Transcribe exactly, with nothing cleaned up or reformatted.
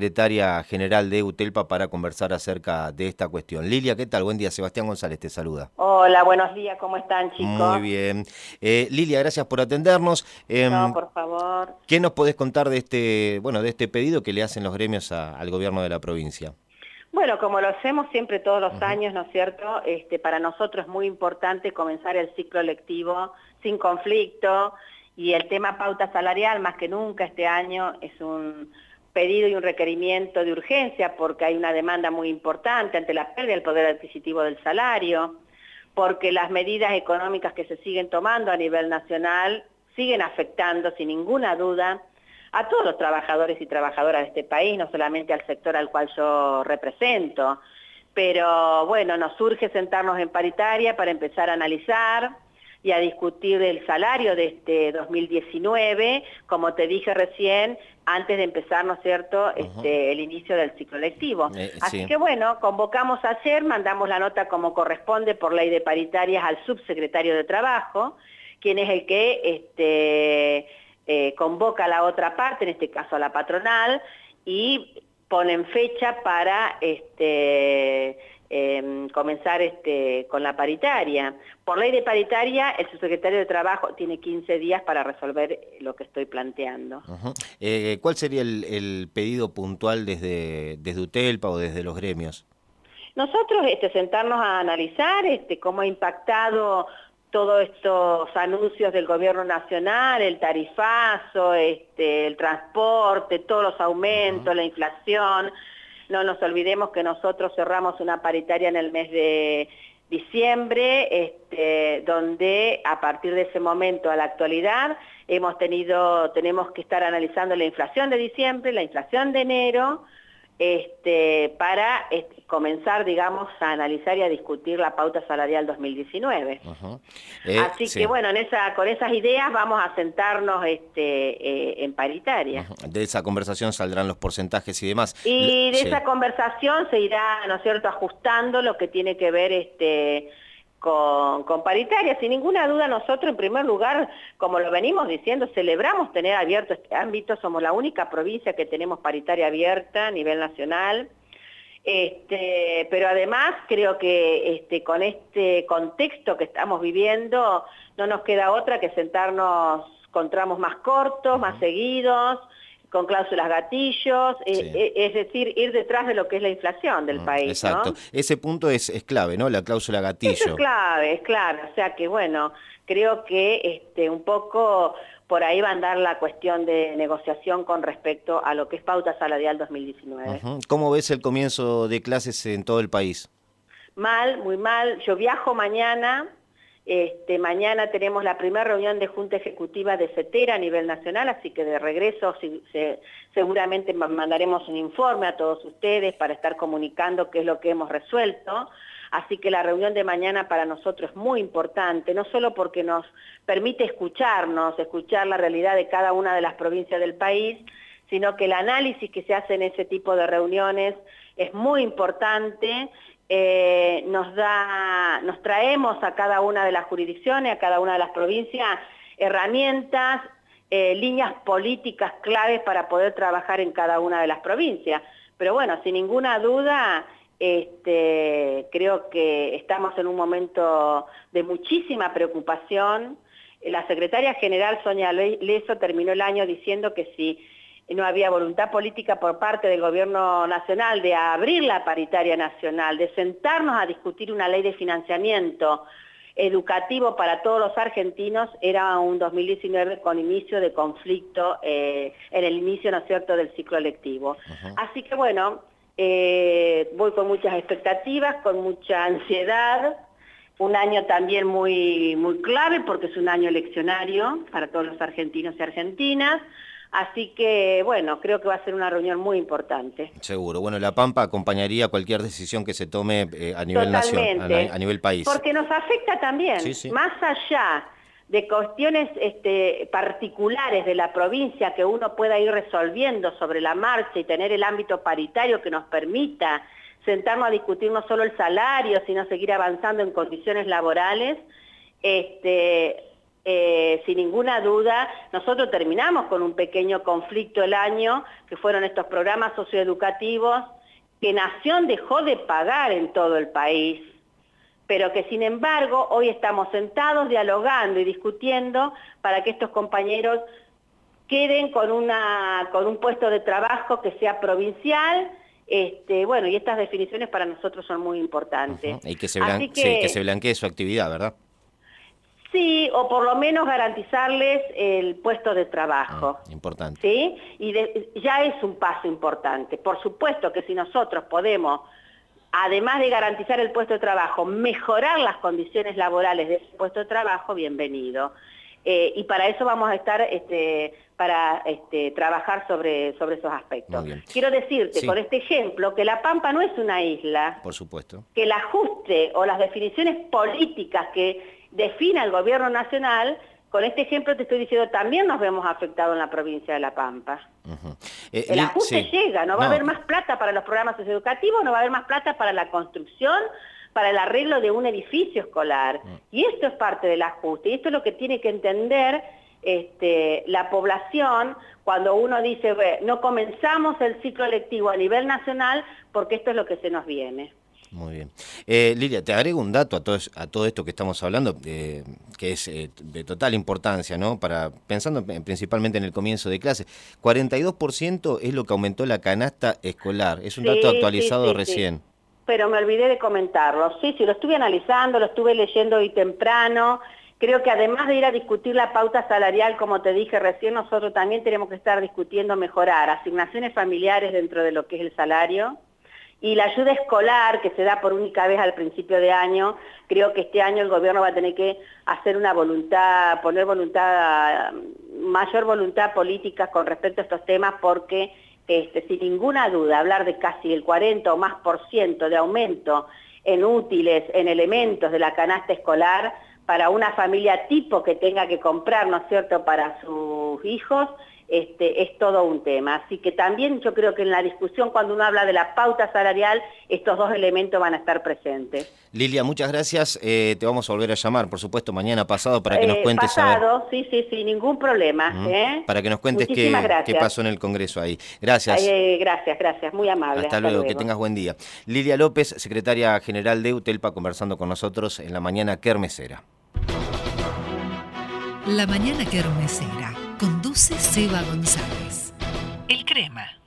secretaria general de UTELPA para conversar acerca de esta cuestión. Lilia, ¿qué tal? Buen día, Sebastián González te saluda. Hola, buenos días, ¿cómo están, Muy chicos? bien. Eh, Lilia, gracias por atendernos. No, Em, por favor. ¿Qué nos podés contar de este, bueno, de este pedido que le hacen los gremios a- al gobierno de la provincia? Bueno, como lo hacemos siempre todos los Ujú. años, ¿no es cierto? Este, para nosotros es muy importante comenzar el ciclo lectivo sin conflicto y el tema pauta salarial, más que nunca este año, es un pedido y un requerimiento de urgencia porque hay una demanda muy importante ante la pérdida del poder adquisitivo del salario, porque las medidas económicas que se siguen tomando a nivel nacional siguen afectando sin ninguna duda a todos los trabajadores y trabajadoras de este país, no solamente al sector al cual yo represento. Pero bueno, nos surge sentarnos en paritaria para empezar a analizar y a discutir el salario de este dos mil diecinueve, como te dije recién, antes de empezar, ¿no es cierto?, Ujú. este, el inicio del ciclo lectivo. Eh, Así sí. que bueno, convocamos ayer, mandamos la nota como corresponde por ley de paritarias al subsecretario de Trabajo, quien es el que este, eh, convoca a la otra parte, en este caso a la patronal, y ponen fecha para este, eh, comenzar este, con la paritaria. Por ley de paritaria, el subsecretario de Trabajo tiene quince días para resolver lo que estoy planteando. Ujú. Eh, ¿cuál sería el, el pedido puntual desde, desde UTELPA o desde los gremios? Nosotros este, sentarnos a analizar este, cómo ha impactado todos estos anuncios del gobierno nacional, el tarifazo, este, el transporte, todos los Ujú. aumentos, la inflación. No nos olvidemos que nosotros cerramos una paritaria en el mes de diciembre, este, donde a partir de ese momento a la actualidad hemos tenido, tenemos que estar analizando la inflación de diciembre, la inflación de enero, este, para este, comenzar, digamos, a analizar y a discutir la pauta salarial dos mil diecinueve. Ujú. Eh, Así que sí. bueno, en esa, con esas ideas vamos a sentarnos este, eh, en paritaria. Ujú. De esa conversación saldrán los porcentajes y demás. L- Y de sí. esa conversación se irá, ¿no es cierto?, ajustando lo que tiene que ver este, con, con paritaria. Sin ninguna duda nosotros, en primer lugar, como lo venimos diciendo, celebramos tener abierto este ámbito. Somos la única provincia que tenemos paritaria abierta a nivel nacional. Este, pero además creo que este, con este contexto que estamos viviendo no nos queda otra que sentarnos con tramos más cortos, más Ujú. seguidos, con cláusulas gatillos, eh, Sí. eh, es decir, ir detrás de lo que es la inflación del Mm, país, exacto. ¿no? Ese punto es, es clave, ¿no? La cláusula Eso es gatillo. clave, es clave, o sea que bueno, creo que este, un poco por ahí va a andar la cuestión de negociación con respecto a lo que es pauta salarial dos mil diecinueve. Ujú. ¿Cómo ves el comienzo de clases en todo el país? Mal, muy mal. Yo viajo mañana. Este, mañana tenemos la primera reunión de Junta Ejecutiva de CETERA a nivel nacional, así que de regreso si, se, seguramente mandaremos un informe a todos ustedes para estar comunicando qué es lo que hemos resuelto. Así que la reunión de mañana para nosotros es muy importante, no solo porque nos permite escucharnos, escuchar la realidad de cada una de las provincias del país, sino que el análisis que se hace en ese tipo de reuniones es muy importante. Eh, nos da, nos traemos a cada una de las jurisdicciones, a cada una de las provincias, herramientas, eh, líneas políticas claves para poder trabajar en cada una de las provincias. Pero bueno, sin ninguna duda, este, creo que estamos en un momento de muchísima preocupación. La secretaria general, Sonia Leso, terminó el año diciendo que si no había voluntad política por parte del gobierno nacional de abrir la paritaria nacional, de sentarnos a discutir una ley de financiamiento educativo para todos los argentinos, era un dos mil diecinueve con inicio de conflicto, eh, en el inicio, ¿no es cierto?, del ciclo lectivo. Ujú. Así que bueno, eh, voy con muchas expectativas, con mucha ansiedad, un año también muy, muy clave porque es un año eleccionario para todos los argentinos y argentinas. Así que, bueno, creo que va a ser una reunión muy importante. Seguro. Bueno, La Pampa acompañaría cualquier decisión que se tome eh, a nivel nación, a, a Totalmente. nivel país. Porque nos afecta Sí, también, sí. más allá de cuestiones este, particulares de la provincia que uno pueda ir resolviendo sobre la marcha y tener el ámbito paritario que nos permita sentarnos a discutir no solo el salario, sino seguir avanzando en condiciones laborales. Este, eh, sin ninguna duda, nosotros terminamos con un pequeño conflicto el año, que fueron estos programas socioeducativos que Nación dejó de pagar en todo el país, pero que sin embargo hoy estamos sentados dialogando y discutiendo para que estos compañeros queden con, una, con un puesto de trabajo que sea provincial. Este, bueno, y estas definiciones para nosotros son muy importantes. Uh-huh. Y que se, blan que, sí, que se blanquee su actividad, ¿verdad? Sí, o por lo menos garantizarles el puesto de trabajo. Uh, importante. ¿Sí? Y de, ya es un paso importante. Por supuesto que si nosotros podemos, además de garantizar el puesto de trabajo, mejorar las condiciones laborales de ese puesto de trabajo, bienvenido. Eh, y para eso vamos a estar este, para este, trabajar sobre, sobre esos aspectos. Quiero decirte, sí, con este ejemplo, que La Pampa no es una isla. Por supuesto. Que el ajuste o las definiciones políticas que defina el gobierno nacional, con este ejemplo te estoy diciendo, también nos vemos afectados en la provincia de La Pampa. Uh-huh. eh, el ajuste sí. llega, no va no. a haber más plata para los programas socioeducativos, no va a haber más plata para la construcción, para el arreglo de un edificio escolar. Uh-huh. Y esto es parte del ajuste, y esto es lo que tiene que entender este, la población cuando uno dice, no comenzamos el ciclo lectivo a nivel nacional porque esto es lo que se nos viene. Muy bien. Eh, Lilia, te agrego un dato a todo, a todo esto que estamos hablando, eh, que es eh, de total importancia, ¿no? Para, pensando principalmente en el comienzo de clase, cuarenta y dos por ciento es lo que aumentó la canasta escolar. Es un sí, dato actualizado sí, sí, recién. Sí. Pero me olvidé de comentarlo. Sí, sí, lo estuve analizando, lo estuve leyendo hoy temprano. Creo que además de ir a discutir la pauta salarial, como te dije recién, nosotros también tenemos que estar discutiendo mejorar asignaciones familiares dentro de lo que es el salario. Y la ayuda escolar, que se da por única vez al principio de año, creo que este año el gobierno va a tener que hacer una voluntad, poner voluntad, mayor voluntad política con respecto a estos temas, porque este, sin ninguna duda hablar de casi el cuarenta o más por ciento de aumento en útiles, en elementos de la canasta escolar, para una familia tipo que tenga que comprar, ¿no es cierto?, para sus hijos, Este, es todo un tema. Así que también yo creo que en la discusión, cuando uno habla de la pauta salarial, estos dos elementos van a estar presentes. Lilia, muchas gracias. Eh, te vamos a volver a llamar, por supuesto, mañana pasado para que nos cuentes. Eh, pasado, a ver. sí, sí, sí, ningún problema. Uh-huh. ¿eh? Para que nos cuentes qué, qué pasó en el Congreso ahí. Gracias. Eh, gracias, gracias, muy amable. Hasta, Hasta luego. luego, que tengas buen día. Lilia López, secretaria general de UTELPA, conversando con nosotros en la mañana kermesera. La mañana kermesera. Conduce Seba González. El Crema.